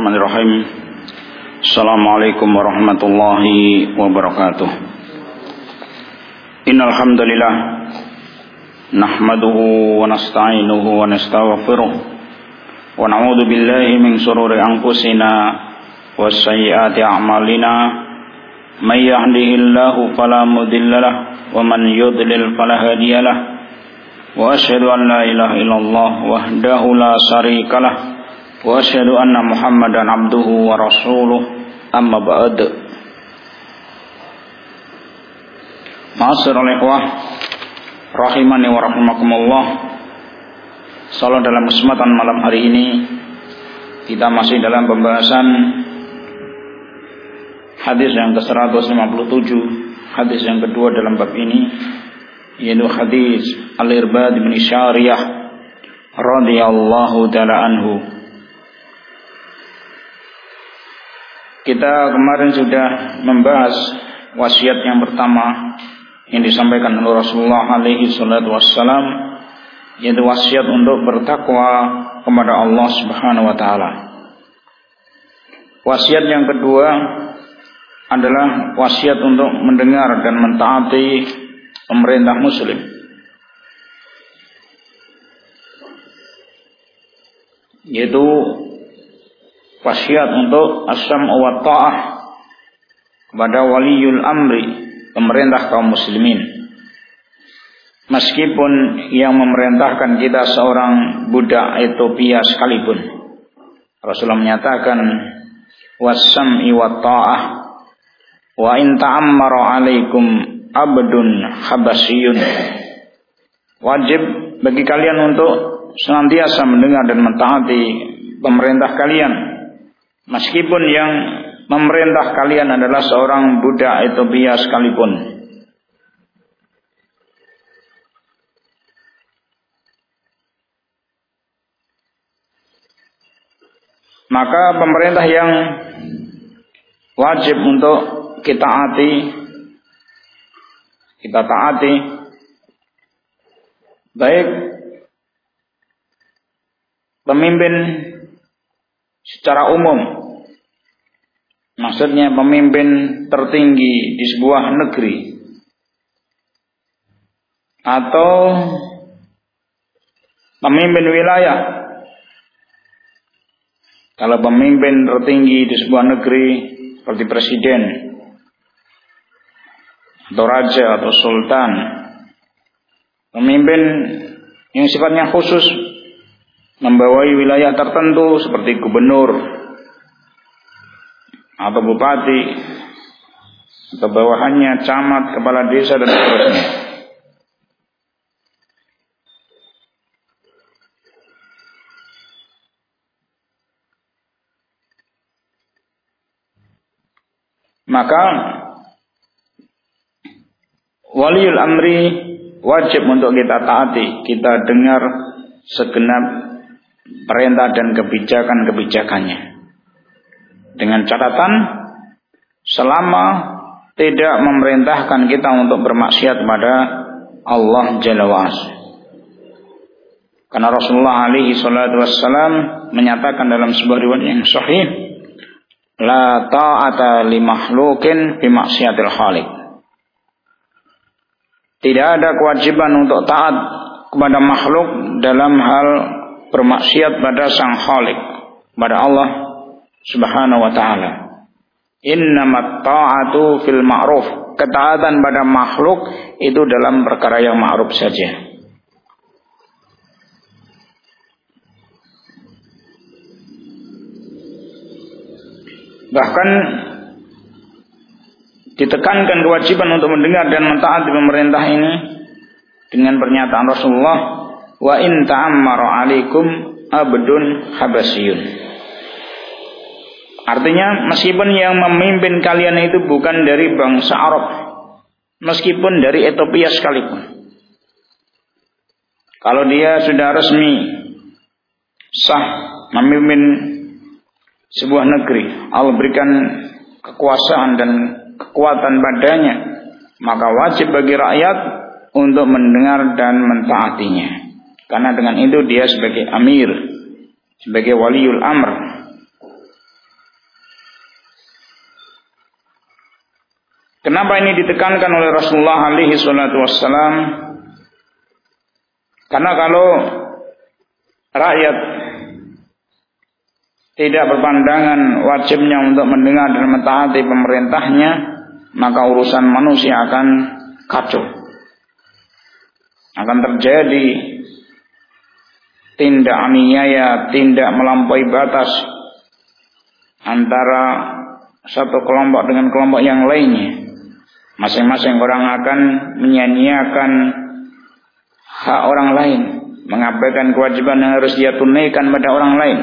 Bismillahirrahmanirrahim. Assalamualaikum warahmatullahi wabarakatuh. Innal hamdalillah nahmaduhu wa nasta'inuhu wa nastaghfiruh wa na'udzu billahi min shururi anfusina wa sayyiati a'malina. May yahdihillahu fala mudhillalah wa man yudlil fala hadiyalah. Wa asyhadu an la ilaha illallah wahdahu la syarikalah wa asyhadu anna Muhammadan abduhu wa rasuluh. Amma ba'd. Ma'asyiral ikhwah rahimani wa rahimakumullah. Salam dalam kesempatan malam hari ini kita masih dalam pembahasan hadis yang ke-157, hadis yang kedua dalam bab ini, yaitu hadis Al-Irbad bin Syariyah radhiyallahu ta'ala anhu. Kita kemarin sudah membahas wasiat yang pertama yang disampaikan oleh Rasulullah alaihi salatu wassalam, yaitu wasiat untuk bertakwa kepada Allah Subhanahu wa taala. Wasiat yang kedua adalah wasiat untuk mendengar dan mentaati pemerintah muslim. Yaitu wasiat untuk as-sam'u wa ta'ah kepada waliul amri, pemerintah kaum muslimin. Meskipun yang memerintahkan kita seorang budak Ethiopia sekalipun. Rasulullah menyatakan was-sam'i wa ta'ah wa in ta'ammara 'alaikum abdun habasyun. Wajib bagi kalian untuk senantiasa mendengar dan mentaati pemerintah kalian, meskipun yang memerintah kalian adalah seorang budak Ethiopia sekalipun. Maka pemerintah yang wajib untuk kita taati, baik pemimpin secara umum, maksudnya pemimpin tertinggi di sebuah negeri, atau pemimpin wilayah. Kalau pemimpin tertinggi di sebuah negeri seperti presiden atau raja atau sultan, pemimpin yang sifatnya khusus membawai wilayah tertentu seperti gubernur atau bupati atau bawahannya camat, kepala desa dan seterusnya. Maka waliul amri wajib untuk kita taati, kita dengar segenap perintah dan kebijakan-kebijakannya, dengan catatan selama tidak memerintahkan kita untuk bermaksiat kepada Allah Jalla wa'ala. Karena Rasulullah alaihi salatu wassalam menyatakan dalam sebuah riwayat yang sahih, la ta'ata li makhluqin fi maksiatil khaliq. Tidak ada kewajiban untuk taat kepada makhluk dalam hal bermaksiat pada sang khaliq, pada Allah Subhanahu wa ta'ala. Innamat ta'atu fil ma'ruf. Ketaatan pada makhluk itu dalam perkara yang ma'ruf saja. Bahkan ditekankan kewajiban untuk mendengar dan mentaati pemerintah ini dengan pernyataan Rasulullah, wa in ta'ammara 'alaikum abdun habasyun. Artinya meskipun yang memimpin kalian itu bukan dari bangsa Arab, meskipun dari Ethiopia sekalipun, kalau dia sudah resmi sah memimpin sebuah negeri, Allah berikan kekuasaan dan kekuatan padanya, maka wajib bagi rakyat untuk mendengar dan mentaatinya. Karena dengan itu dia sebagai amir, sebagai waliul amr, Kenapa ini ditekankan oleh Rasulullah alaihi salatu wassalam? Karena kalau rakyat tidak berpandangan wajibnya untuk mendengar dan mentaati pemerintahnya, maka urusan manusia akan kacau. Akan terjadi tindak aniaya, tindak melampaui batas antara satu kelompok dengan kelompok yang lainnya. Masing-masing orang akan menyia-nyiakan hak orang lain, mengabaikan kewajiban yang harus dia tunaikan pada orang lain.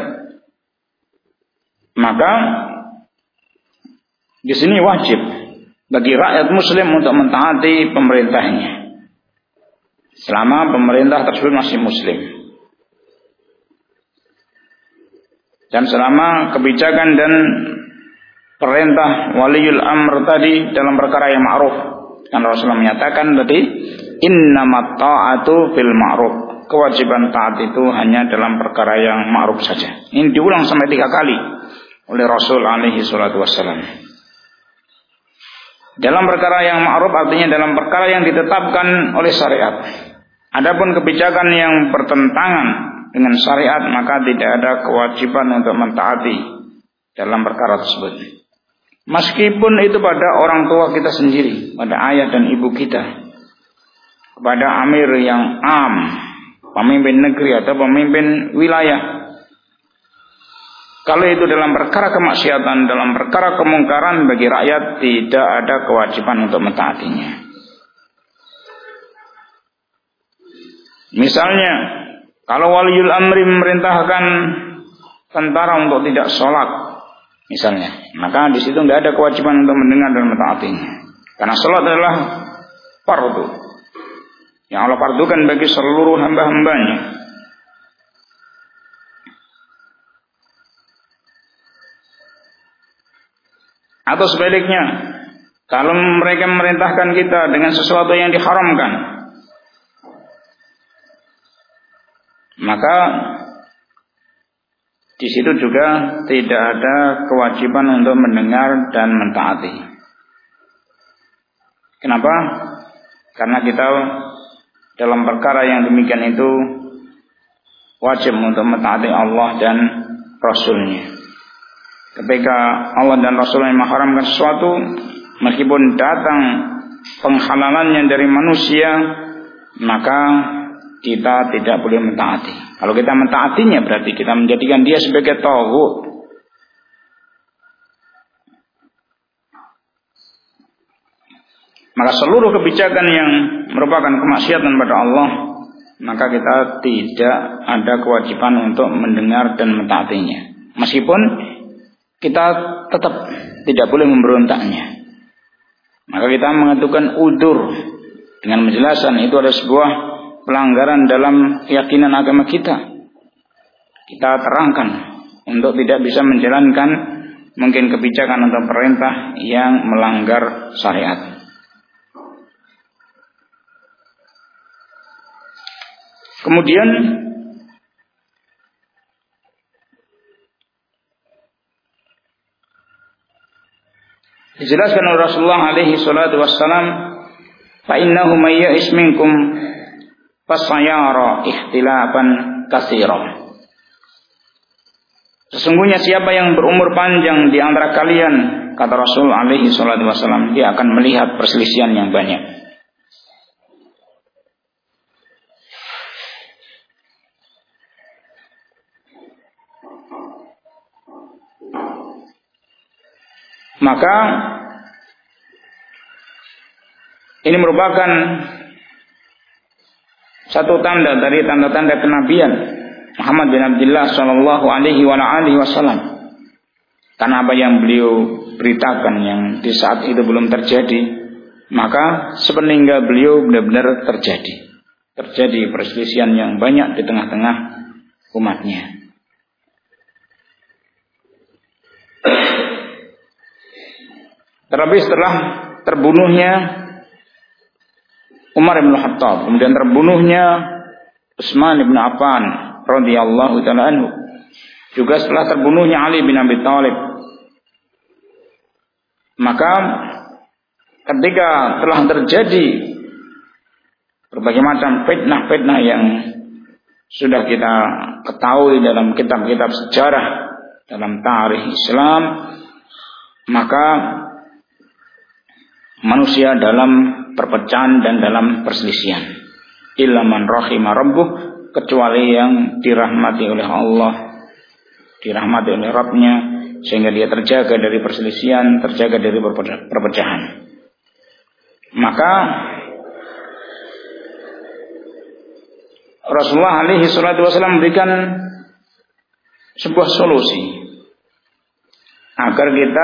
Maka di sini wajib bagi rakyat muslim untuk mentaati pemerintahnya selama pemerintah tersebut masih muslim, dan selama kebijakan dan perintah waliul amr tadi dalam perkara yang ma'ruf. Dan Rasulullah menyatakan tadi, innamat ta'atu fil ma'ruf. Kewajiban taat itu hanya dalam perkara yang ma'ruf saja. Ini diulang sampai 3 kali oleh Rasul alaihi salatu wassalam. Dalam perkara yang ma'ruf artinya dalam perkara yang ditetapkan oleh syariat. Adapun kebijakan yang bertentangan dengan syariat, maka tidak ada kewajiban untuk mentaati dalam perkara tersebut. Meskipun itu pada orang tua kita sendiri, pada ayah dan ibu kita, kepada amir yang am, pemimpin negeri atau pemimpin wilayah. Kalau itu dalam perkara kemaksiatan, dalam perkara kemungkaran, bagi rakyat tidak ada kewajiban untuk mentaatinya. Misalnya, kalau waliul amri memerintahkan tentara untuk tidak sholat, misalnya, maka di situ tidak ada kewajiban untuk mendengar dan mentaatinya. Karena sholat adalah fardu yang Allah fardukan bagi seluruh hamba-hambanya. Atau sebaliknya, kalau mereka memerintahkan kita dengan sesuatu yang diharamkan, maka di situ juga tidak ada kewajiban untuk mendengar dan mentaati. Kenapa? Karena kita dalam perkara yang demikian itu wajib untuk mentaati Allah dan Rasul-Nya. Ketika Allah dan Rasul-Nya mengharamkan sesuatu, meskipun datang penghalalannya dari manusia, maka kita tidak boleh mentaati. Kalau kita mentaatinya berarti kita menjadikan dia sebagai taghut. Maka seluruh kebijakan yang merupakan kemaksiatan pada Allah, maka kita tidak ada kewajiban untuk mendengar dan mentaatinya. Meskipun kita tetap tidak boleh memberontaknya. Maka kita mengajukan udzur dengan menjelaskan itu ada sebuah pelanggaran dalam keyakinan agama kita. Kita terangkan untuk tidak bisa menjalankan mungkin kebijakan atau perintah yang melanggar syariat. Kemudian dijelaskan oleh Rasulullah alaihi salatu wassalam, fa innahu may ya'is minkum fasayara ikhtilafan katsira. Sesungguhnya siapa yang berumur panjang di antara kalian, kata Rasul alaihi salatu wassalam, dia akan melihat perselisihan yang banyak. Maka ini merupakan satu tanda dari tanda-tanda kenabian Muhammad bin Abdullah sallallahu alaihi wasallam. Karena apa yang beliau beritakan yang di saat itu belum terjadi, maka sepeninggal beliau benar-benar terjadi perselisihan yang banyak di tengah-tengah umatnya. Terlebih setelah terbunuhnya Umar bin Khattab, kemudian terbunuhnya Utsman bin Affan radhiyallahu taala anhu, juga setelah terbunuhnya Ali bin Abi Thalib, maka ketika telah terjadi berbagai macam fitnah-fitnah yang sudah kita ketahui dalam kitab-kitab sejarah, dalam tarikh Islam, maka manusia dalam perpecahan dan dalam perselisihan. Illa man rahima rabbuh, kecuali yang dirahmati oleh Allah, dirahmati oleh Rabbnya, sehingga dia terjaga dari perselisihan, terjaga dari perpecahan. Maka Rasulullah alaihi salatu wasallam memberikan sebuah solusi agar kita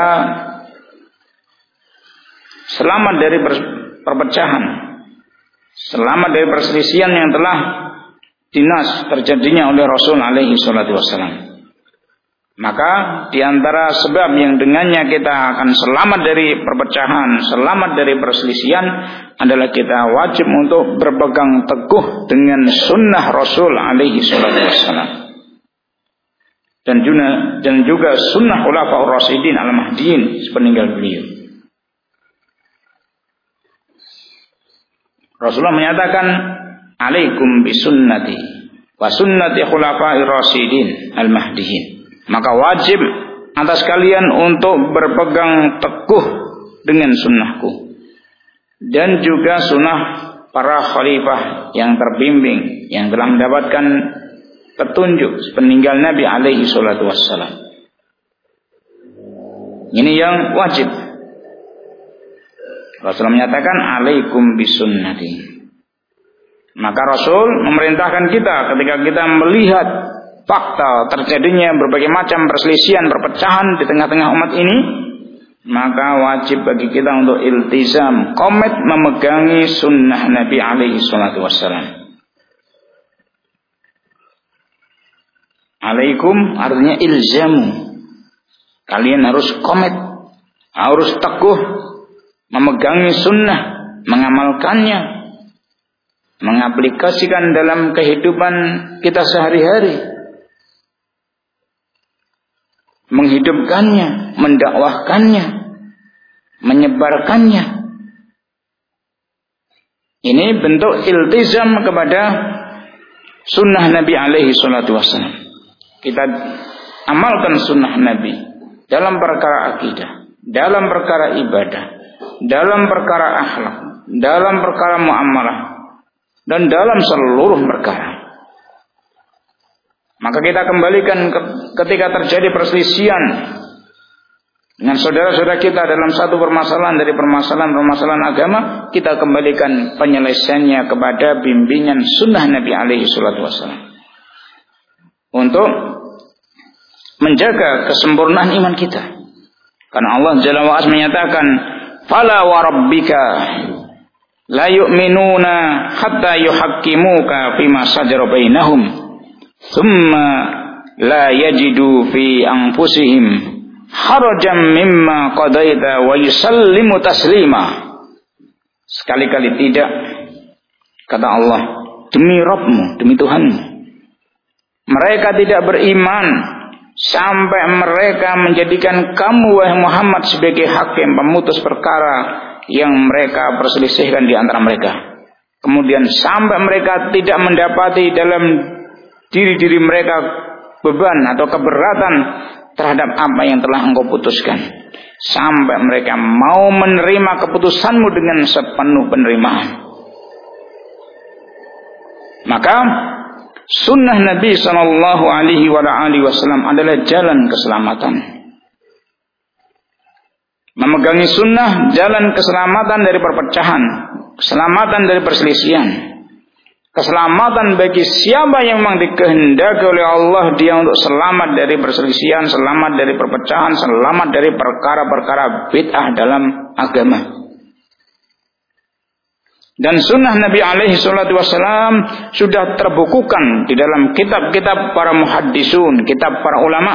selamat dari perpecahan, selamat dari perselisihan yang telah dinas terjadinya oleh Rasul alaihi salatu wasallam. Maka di antara sebab yang dengannya kita akan selamat dari perpecahan, selamat dari perselisihan adalah kita wajib untuk berpegang teguh dengan sunnah Rasul alaihi salatu wasallam. Dan juga sunnah khulafaur rasyidin al-mahdiin sepeninggal beliau. Rasulullah menyatakan, "Alaikum bisunnati wa sunnati khulafair rasyidin al-mahdiin." Maka wajib atas kalian untuk berpegang teguh dengan sunnahku dan juga sunnah para khalifah yang terbimbing, yang telah mendapatkan petunjuk sepeninggal Nabi alaihi salatu wassalam. Ini yang wajib. Rasul menyatakan alaikum bisunnati. Maka Rasul memerintahkan kita ketika kita melihat fakta terjadinya berbagai macam perselisihan, perpecahan di tengah-tengah umat ini, maka wajib bagi kita untuk iltizam, komit memegangi sunnah Nabi alaihi salatu wassalam. Alaikum artinya ilzamu. Kalian harus komit, harus teguh memegangi sunnah, mengamalkannya, mengaplikasikan dalam kehidupan kita sehari-hari, menghidupkannya, mendakwahkannya, menyebarkannya. Ini bentuk iltizam kepada sunnah Nabi alaihi salatu wassalam. Kita amalkan sunnah Nabi dalam perkara akidah, dalam perkara ibadah, dalam perkara akhlak, dalam perkara muamalah, dan dalam seluruh perkara. Maka kita kembalikan ketika terjadi perselisihan dengan saudara-saudara kita dalam satu permasalahan dari permasalahan agama, kita kembalikan penyelesaiannya kepada bimbingan sunnah Nabi alaihi salatu wassalam untuk menjaga kesempurnaan iman kita. Karena Allah Jalla wa Ala menyatakan, "Fala wa rabbika la yu'minuna hatta yuhaqqimuka fima shajara bainahum." Thumma la yajidu fi anfusihim harajan mimma qadaita wa yusallimu taslima. Sekali-kali tidak, kata Allah, demi Rabbmu, demi Tuhanmu, mereka tidak beriman sampai mereka menjadikan kamu wahai Muhammad sebagai hakim pemutus perkara yang mereka perselisihkan di antara mereka. Kemudian sampai mereka tidak mendapati dalam diri-diri mereka beban atau keberatan terhadap apa yang telah engkau putuskan, sampai mereka mau menerima keputusanmu dengan sepenuh penerimaan. Maka sunnah Nabi sallallahu alaihi wasallam adalah jalan keselamatan. Memegangi sunnah, jalan keselamatan dari perpecahan, keselamatan dari perselisihan, keselamatan bagi siapa yang memang dikehendaki oleh Allah dia untuk selamat dari perselisihan, selamat dari perpecahan, selamat dari perkara-perkara bid'ah dalam agama. Dan sunnah Nabi alaihi salatu wassalam sudah terbukukan di dalam kitab-kitab para muhaddisun, kitab para ulama,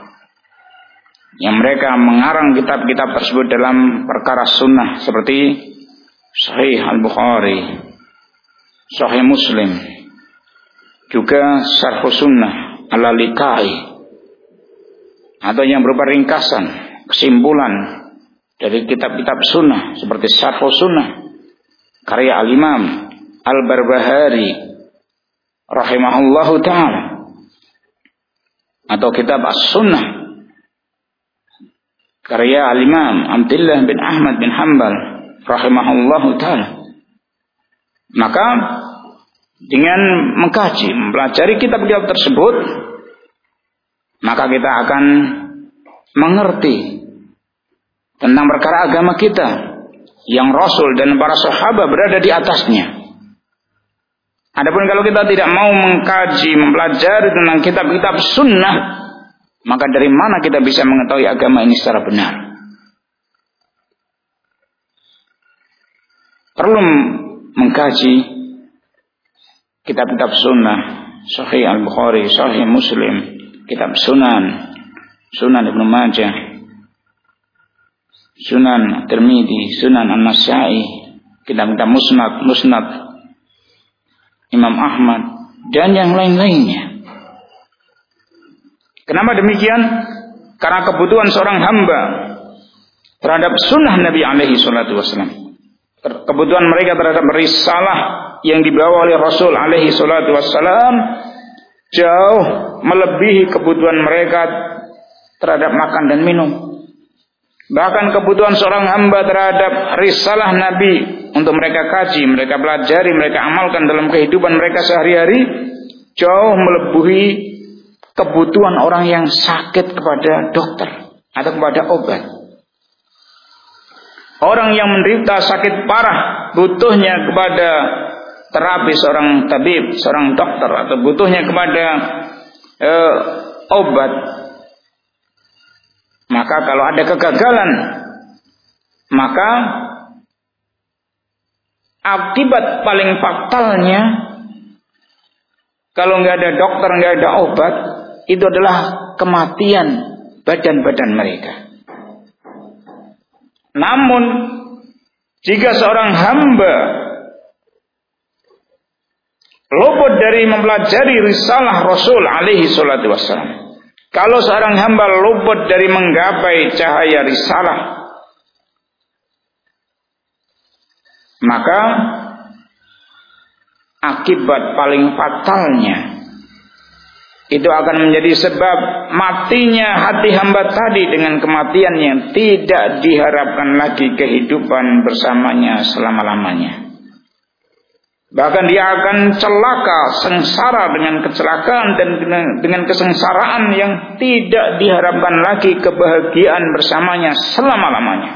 yang mereka mengarang kitab-kitab tersebut dalam perkara sunnah, seperti Sahih Al-Bukhari, Sahih Muslim, juga Syarh Sunnah Al-Lalikai, atau yang berupa ringkasan, kesimpulan dari kitab-kitab sunnah seperti Syarh Sunnah karya Al-Imam Al-Barbahari rahimahullahu ta'ala, atau kitab As-Sunnah karya Al-Imam Abdullah bin Ahmad bin Hanbal rahimahullahu ta'ala. Maka dengan mengkaji, mempelajari kitab-kitab tersebut, maka kita akan mengerti tentang perkara agama kita yang Rasul dan para sahabat berada di atasnya. Adapun kalau kita tidak mau mengkaji, mempelajari tentang kitab-kitab sunnah, maka dari mana kita bisa mengetahui agama ini secara benar? Perlu mengkaji kitab-kitab sunnah, Sahih Al-Bukhari, Sahih Muslim, kitab Sunan, Sunan Ibnu Majah, Sunan Tirmidzi, Sunan An-Nasa'i, kitab-kitab Musnad Imam Ahmad, dan yang lain-lainnya. Kenapa demikian? Karena kebutuhan seorang hamba terhadap sunnah Nabi alaihi salatu wassalam, kebutuhan mereka terhadap risalah yang dibawa oleh Rasul alaihi salatu wassalam jauh melebihi kebutuhan mereka terhadap makan dan minum. Bahkan kebutuhan seorang hamba terhadap risalah Nabi untuk mereka kaji, mereka pelajari, mereka amalkan dalam kehidupan mereka sehari-hari jauh melebihi kebutuhan orang yang sakit kepada dokter atau kepada obat. Orang yang menderita sakit parah butuhnya kepada terapi seorang tabib, seorang dokter, atau butuhnya kepada obat. Maka kalau ada kegagalan, maka akibat paling fatalnya kalau nggak ada dokter, nggak ada obat, itu adalah kematian badan-badan mereka. Namun jika seorang hamba luput dari mempelajari risalah Rasul alaihi salatu wassalam, kalau seorang hamba luput dari menggapai cahaya risalah, maka akibat paling fatalnya itu akan menjadi sebab matinya hati hamba tadi dengan kematian yang tidak diharapkan lagi kehidupan bersamanya selama-lamanya. Bahkan dia akan celaka, sengsara dengan kecelakaan dan dengan kesengsaraan yang tidak diharapkan lagi kebahagiaan bersamanya selama-lamanya.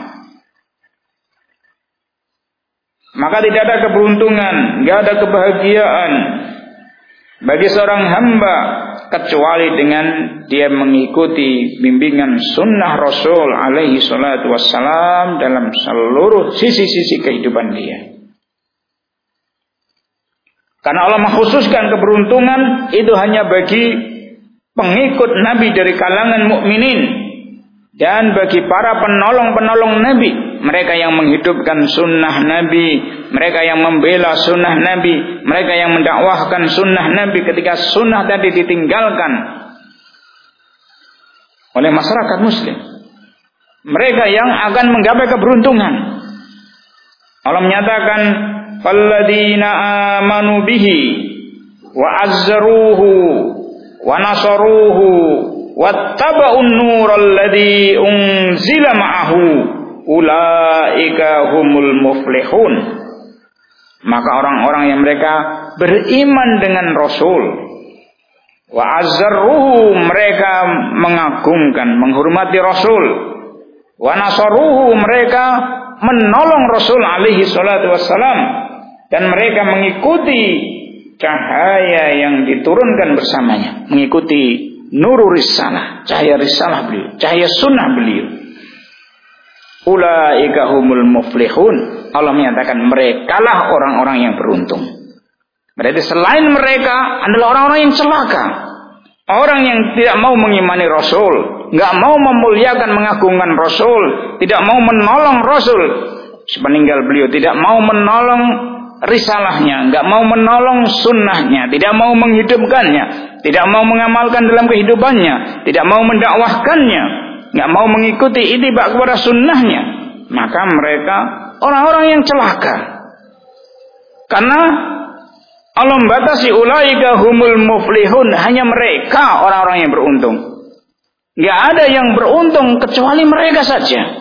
Maka tidak ada keberuntungan, tidak ada kebahagiaan bagi seorang hamba kecuali dengan dia mengikuti bimbingan sunnah Rasul alaihi salatu wassalam dalam seluruh sisi-sisi kehidupan dia. Karena Allah mengkhususkan keberuntungan itu hanya bagi pengikut Nabi dari kalangan mukminin dan bagi para penolong-penolong Nabi, mereka yang menghidupkan sunnah Nabi, mereka yang membela sunnah Nabi, mereka yang mendakwahkan sunnah Nabi ketika sunnah tadi ditinggalkan oleh masyarakat muslim. Mereka yang akan menggapai keberuntungan. Allah menyatakan falladzina amanu bihi wa azzaruhu wa nasaruhu wattaba'un nural ladzi unzila ma'ahu ulaika humul muflihun. Maka orang-orang yang mereka beriman dengan Rasul, wa azzaruhu, mereka mengagungkan, menghormati Rasul, wa nasaruhu, mereka menolong Rasul alaihi salatu wassalam, dan mereka mengikuti cahaya yang diturunkan bersamanya, mengikuti nurul risalah, cahaya risalah beliau, cahaya sunnah beliau. Ulaika humul muflihun. Allah menyatakan merekalah orang-orang yang beruntung. Berarti selain mereka adalah orang-orang yang celaka, orang yang tidak mau mengimani Rasul, nggak mau memuliakan, mengagungkan Rasul, tidak mau menolong Rasul sepeninggal beliau, tidak mau menolong risalahnya, nggak mau menolong sunnahnya, tidak mau menghidupkannya, tidak mau mengamalkan dalam kehidupannya, tidak mau mendakwahkannya, nggak mau mengikuti ittiba kepada sunnahnya, maka mereka orang-orang yang celaka. Karena Allah membatasi ulaika humul muflihun, hanya mereka orang-orang yang beruntung. Enggak ada yang beruntung kecuali mereka saja.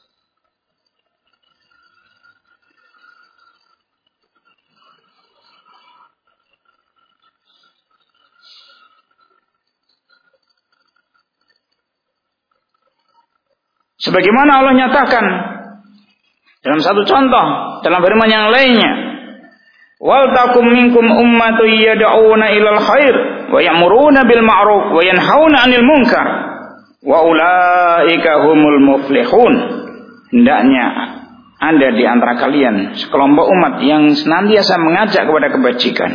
Sebagaimana Allah nyatakan dalam satu contoh dalam firman yang lainnya, wal takum minkum ummatun yad'una ilal khair wa ya'muruna bil ma'ruf wa yanhauna 'anil munkar wa ulaika humul muflihun. Hendaknya ada di antara kalian sekelompok umat yang senantiasa mengajak kepada kebajikan,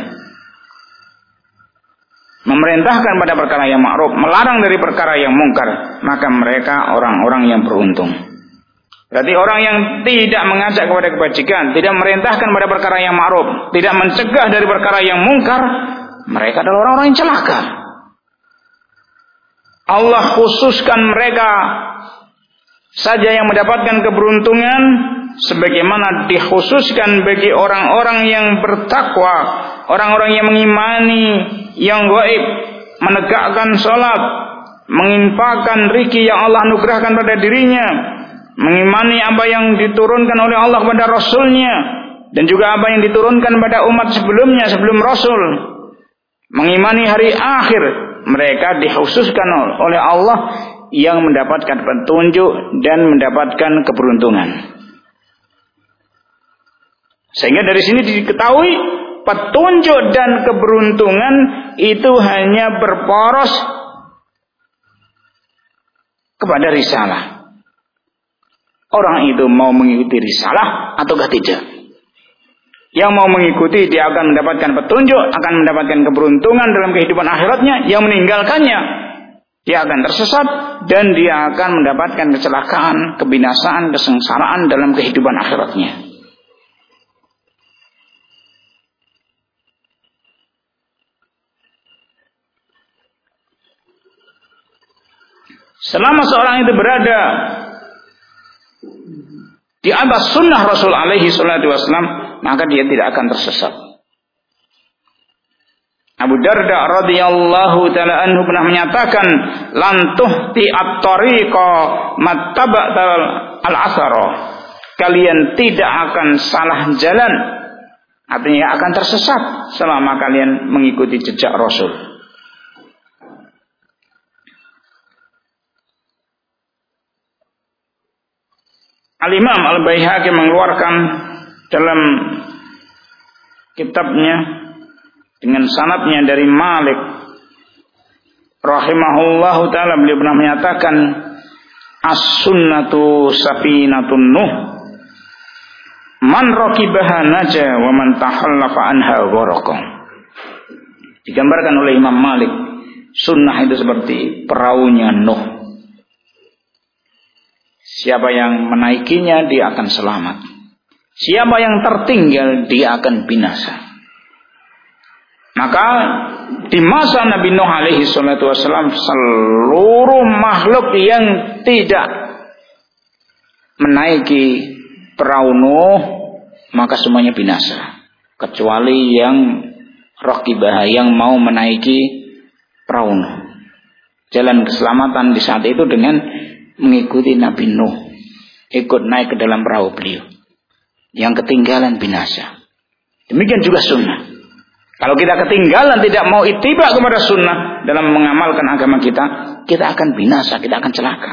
memerintahkan pada perkara yang ma'ruf, melarang dari perkara yang mungkar, maka mereka orang-orang yang beruntung. Berarti orang yang tidak mengajak kepada kebajikan, tidak memerintahkan pada perkara yang ma'ruf, tidak mencegah dari perkara yang mungkar, mereka adalah orang-orang yang celaka. Allah khususkan mereka saja yang mendapatkan keberuntungan, sebagaimana dikhususkan bagi orang-orang yang bertakwa, orang-orang yang mengimani yang gaib, menegakkan salat, menginfakkan rezeki yang Allah anugerahkan pada dirinya, mengimani apa yang diturunkan oleh Allah kepada Rasulnya, dan juga apa yang diturunkan pada umat sebelumnya sebelum Rasul, mengimani hari akhir. Mereka dikhususkan oleh Allah yang mendapatkan petunjuk dan mendapatkan keberuntungan. Sehingga dari sini diketahui petunjuk dan keberuntungan itu hanya berporos kepada risalah. Orang itu mau mengikuti risalah ataukah tidak. Yang mau mengikuti dia akan mendapatkan petunjuk, akan mendapatkan keberuntungan dalam kehidupan akhiratnya. Yang meninggalkannya dia akan tersesat dan dia akan mendapatkan kecelakaan, kebinasaan, kesengsaraan dalam kehidupan akhiratnya. Selama seorang itu berada di atas sunnah Rasul alaihi salatu wassalam, maka dia tidak akan tersesat. Abu Darda radhiyallahu taala anhu pernah menyatakan, lan tuhti at-tariqa mattaba'al al-athara. Kalian tidak akan salah jalan, artinya akan tersesat selama kalian mengikuti jejak Rasul. Al-Imam Al-Baihaqi mengeluarkan dalam kitabnya dengan sanadnya dari Malik rahimahullahu taala, beliau pernah menyatakan as-sunnatu safinatun nuh man raqibaha naja wa man tahallafa anha gharaqa. Digambarkan oleh Imam Malik, sunnah itu seperti perahunya Nuh. Siapa yang menaikinya dia akan selamat. Siapa yang tertinggal dia akan binasa. Maka di masa Nabi Nuh alaihi salatu wassalam, seluruh makhluk yang tidak menaiki perahu Nuh maka semuanya binasa, kecuali yang raqibah, yang mau menaiki perahu Nuh. Jalan keselamatan di saat itu dengan mengikuti Nabi Nuh, ikut naik ke dalam perahu beliau. Yang ketinggalan binasa. Demikian juga sunnah. Kalau kita ketinggalan, tidak mau ittiba kepada sunnah dalam mengamalkan agama kita, kita akan binasa, kita akan celaka.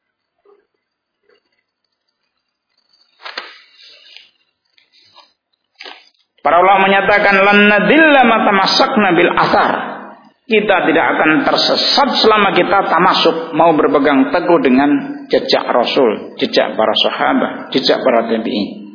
Para ulama menyatakan lan nadilla ma tamassakna bil athar. Kita tidak akan tersesat selama kita tamasuk, mau berpegang teguh dengan jejak Rasul, jejak para sahabat, jejak para tabi'in.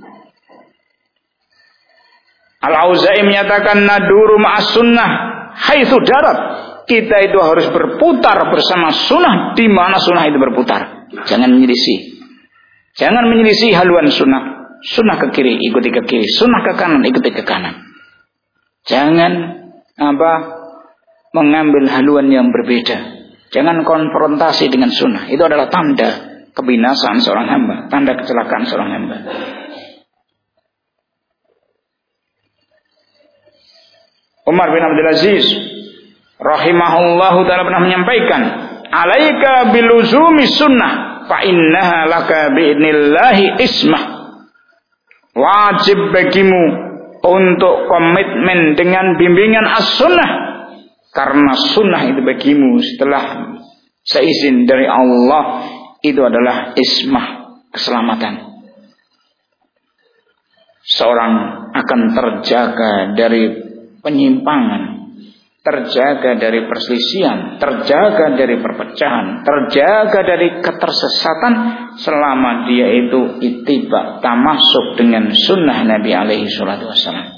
Al-Auza'i menyatakan naduru ma'as sunnah haitsu darat. Kita itu harus berputar bersama sunnah di mana sunnah itu berputar. Jangan menyelisih. Jangan menyelisih haluan sunnah. Sunnah ke kiri, ikuti ke kiri. Sunnah ke kanan, ikuti ke kanan. Jangan mengambil haluan yang berbeda. Jangan konfrontasi dengan sunnah. Itu adalah tanda kebinasaan seorang hamba, tanda kecelakaan seorang hamba. Umar bin Abdul Aziz rahimahullahu ta'ala pernah menyampaikan, alaika biluzumi sunnah fa innaha laka bi'idnillahi ismah. Wajib bagimu untuk komitmen dengan bimbingan as-sunnah, karena sunnah itu bagimu setelah seizin dari Allah itu adalah ismah, keselamatan. Seorang akan terjaga dari penyimpangan, terjaga dari perselisihan, terjaga dari perpecahan, terjaga dari ketersesatan selama dia itu ittiba, tamasuk dengan sunnah Nabi alaihi salatu wassalam.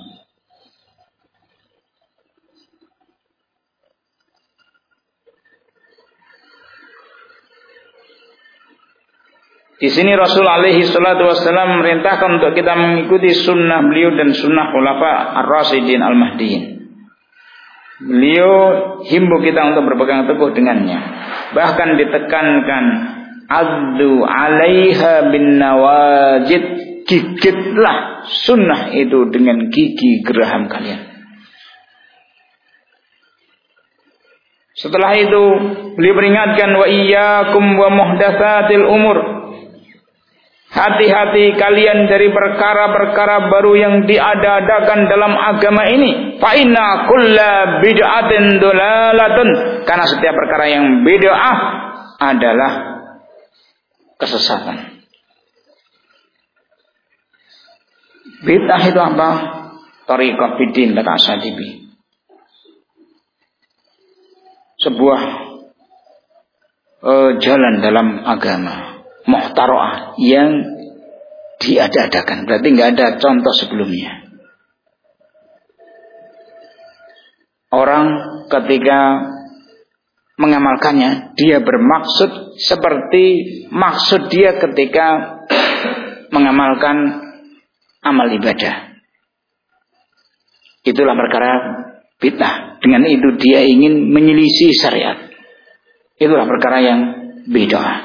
Di sini Rasul alaihi salatu wassalam merintahkan untuk kita mengikuti sunnah beliau dan sunnah khulafa ar-rasyidin al-mahdiyin. Beliau himbau kita untuk berpegang teguh dengannya. Bahkan ditekankan, addu 'alaiha bin nawajid, gigitlah sunnah itu dengan gigi geraham kalian. Setelah itu beliau peringatkan, wa iyyakum wa muhdatsatil umur. Hati-hati kalian dari perkara-perkara baru yang diada-adakan dalam agama ini. Fa inna kulla bid'atin dolalatun. Karena setiap perkara yang bid'ah adalah kesesatan. Bid'ah itu apa? Thariqah bidin kata Asadibi. Sebuah jalan dalam agama. Muhtaroah yang diada-adakan, berarti nggak ada contoh sebelumnya. Orang ketika mengamalkannya, dia bermaksud seperti maksud dia ketika mengamalkan amal ibadah. Itulah perkara bid'ah. Dengan itu dia ingin menyelisih syariat. Itulah perkara yang bid'ah.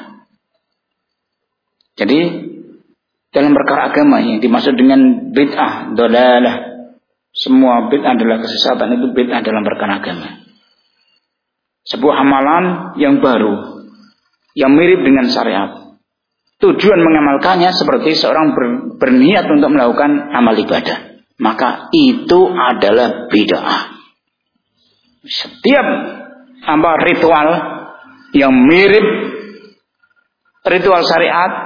Jadi dalam perkara agama yang dimaksud dengan bid'ah, dolalah, semua bid'ah adalah kesesatan, itu bid'ah dalam perkara agama. Sebuah amalan yang baru, yang mirip dengan syariat. Tujuan mengamalkannya seperti seorang berniat untuk melakukan amal ibadah. Maka itu adalah bid'ah. Setiap ritual yang mirip ritual syariat,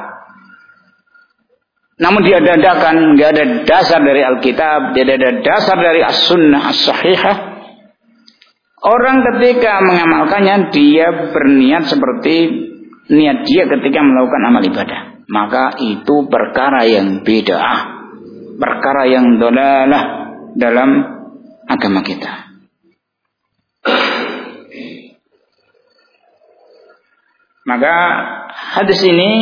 namun diada-adakan, nggak ada dasar dari Alkitab, tidak ada dasar dari as-sunnah as-sahihah. Orang ketika mengamalkannya, dia berniat seperti niat dia ketika melakukan amal ibadah. Maka itu perkara yang bid'ah, perkara yang dolalah dalam agama kita. Maka hadis ini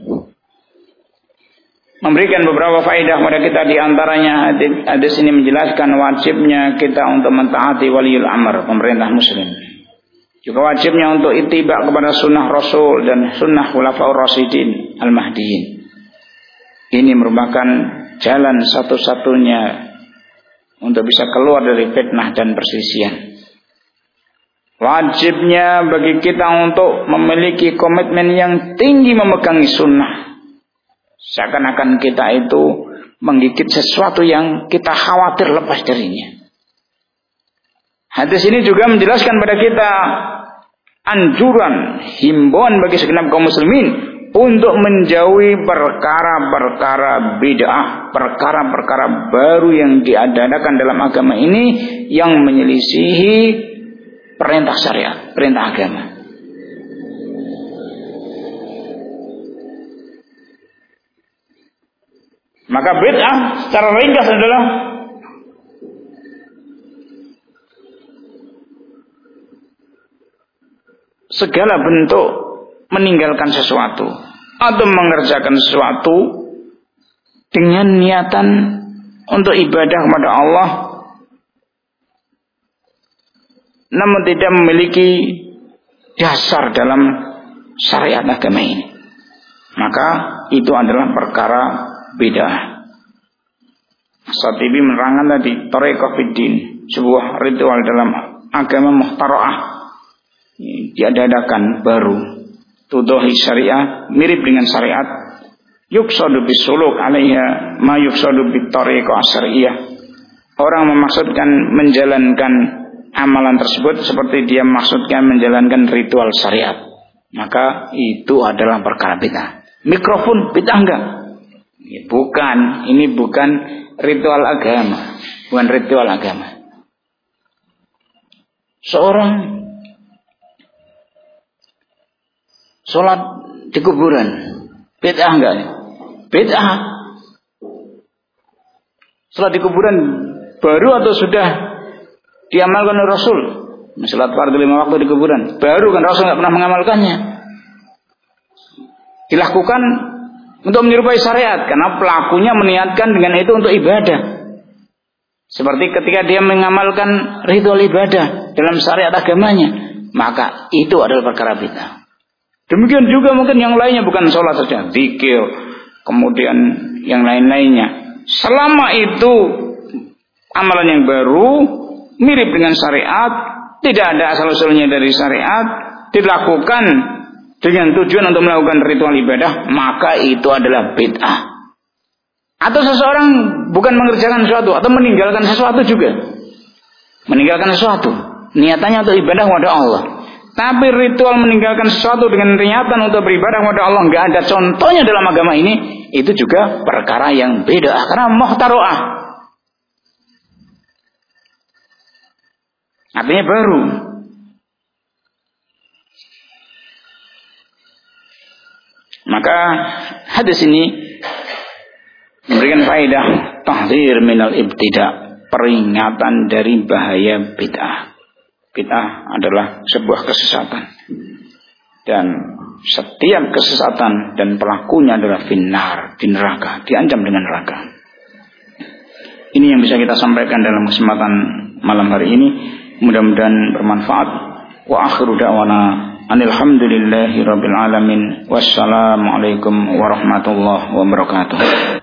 memberikan beberapa faedah kepada kita, di antaranya hadis ini menjelaskan wajibnya kita untuk mentaati waliul amr, pemerintah muslim. Juga wajibnya untuk ittiba kepada sunnah Rasul dan sunnah khulafaur rasyidin al-mahdiyin. Ini merupakan jalan satu-satunya untuk bisa keluar dari fitnah dan perselisihan. Wajibnya bagi kita untuk memiliki komitmen yang tinggi memegangi sunnah. Seakan-akan kita itu menggigit sesuatu yang kita khawatir lepas darinya. Hadis ini juga menjelaskan pada kita anjuran, himbauan bagi segenap kaum muslimin untuk menjauhi perkara-perkara bid'ah, perkara-perkara baru yang diadakan dalam agama ini yang menyelisihi perintah syariat, perintah agama. Maka bid'ah secara ringkas adalah segala bentuk meninggalkan sesuatu atau mengerjakan sesuatu dengan niatan untuk ibadah kepada Allah, namun tidak memiliki dasar dalam syariat agama ini. maka itu adalah perkara bid'ah. Syatibi menerangkan tadi thariqah fiddin, sebuah ritual dalam agama muhtara'ah, diadakan baru, tuduhi syariah, mirip dengan syariat, yuqsadu bisuluk alaiha ma yuqsadu bittariqah syariah. Orang memaksudkan menjalankan amalan tersebut seperti dia maksudkan menjalankan ritual syariat, maka itu adalah perkara bid'ah. Mikrofon bid'ah enggak? Bukan, ini bukan ritual agama, bukan ritual agama. Seorang sholat di kuburan, bid'ah enggak? Bid'ah. Sholat di kuburan baru atau sudah diamalkan oleh Rasul? Sholat fardhu 5 waktu di kuburan baru, kan Rasul enggak pernah mengamalkannya. Dilakukan untuk menyerupai syariat, karena pelakunya meniatkan dengan itu untuk ibadah. Seperti ketika dia mengamalkan ritual ibadah dalam syariat agamanya, maka itu adalah perkara bid'ah. Demikian juga mungkin yang lainnya, bukan sholat saja, zikir, kemudian yang lain-lainnya. Selama itu amalan yang baru, mirip dengan syariat, tidak ada asal-usulnya dari syariat, dilakukan dengan tujuan untuk melakukan ritual ibadah, maka itu adalah bid'ah. Atau seseorang bukan mengerjakan sesuatu atau meninggalkan sesuatu juga. Meninggalkan sesuatu, niatannya untuk ibadah kepada Allah. Tapi ritual meninggalkan sesuatu dengan niatan untuk beribadah kepada Allah enggak ada contohnya dalam agama ini, itu juga perkara yang bid'ah karena muhtara'ah. Artinya baru. Maka hadis ini memberikan faedah tahdzir minal ibtida', peringatan dari bahaya bid'ah. Bid'ah adalah sebuah kesesatan, dan setiap kesesatan dan pelakunya adalah finnar, di neraka, diancam dengan neraka. Ini yang bisa kita sampaikan dalam kesempatan malam hari ini. Mudah-mudahan bermanfaat. Wa akhiru da'wana alhamdulillahi rabbil alamin. Wassalamualaikum warahmatullahi wabarakatuh.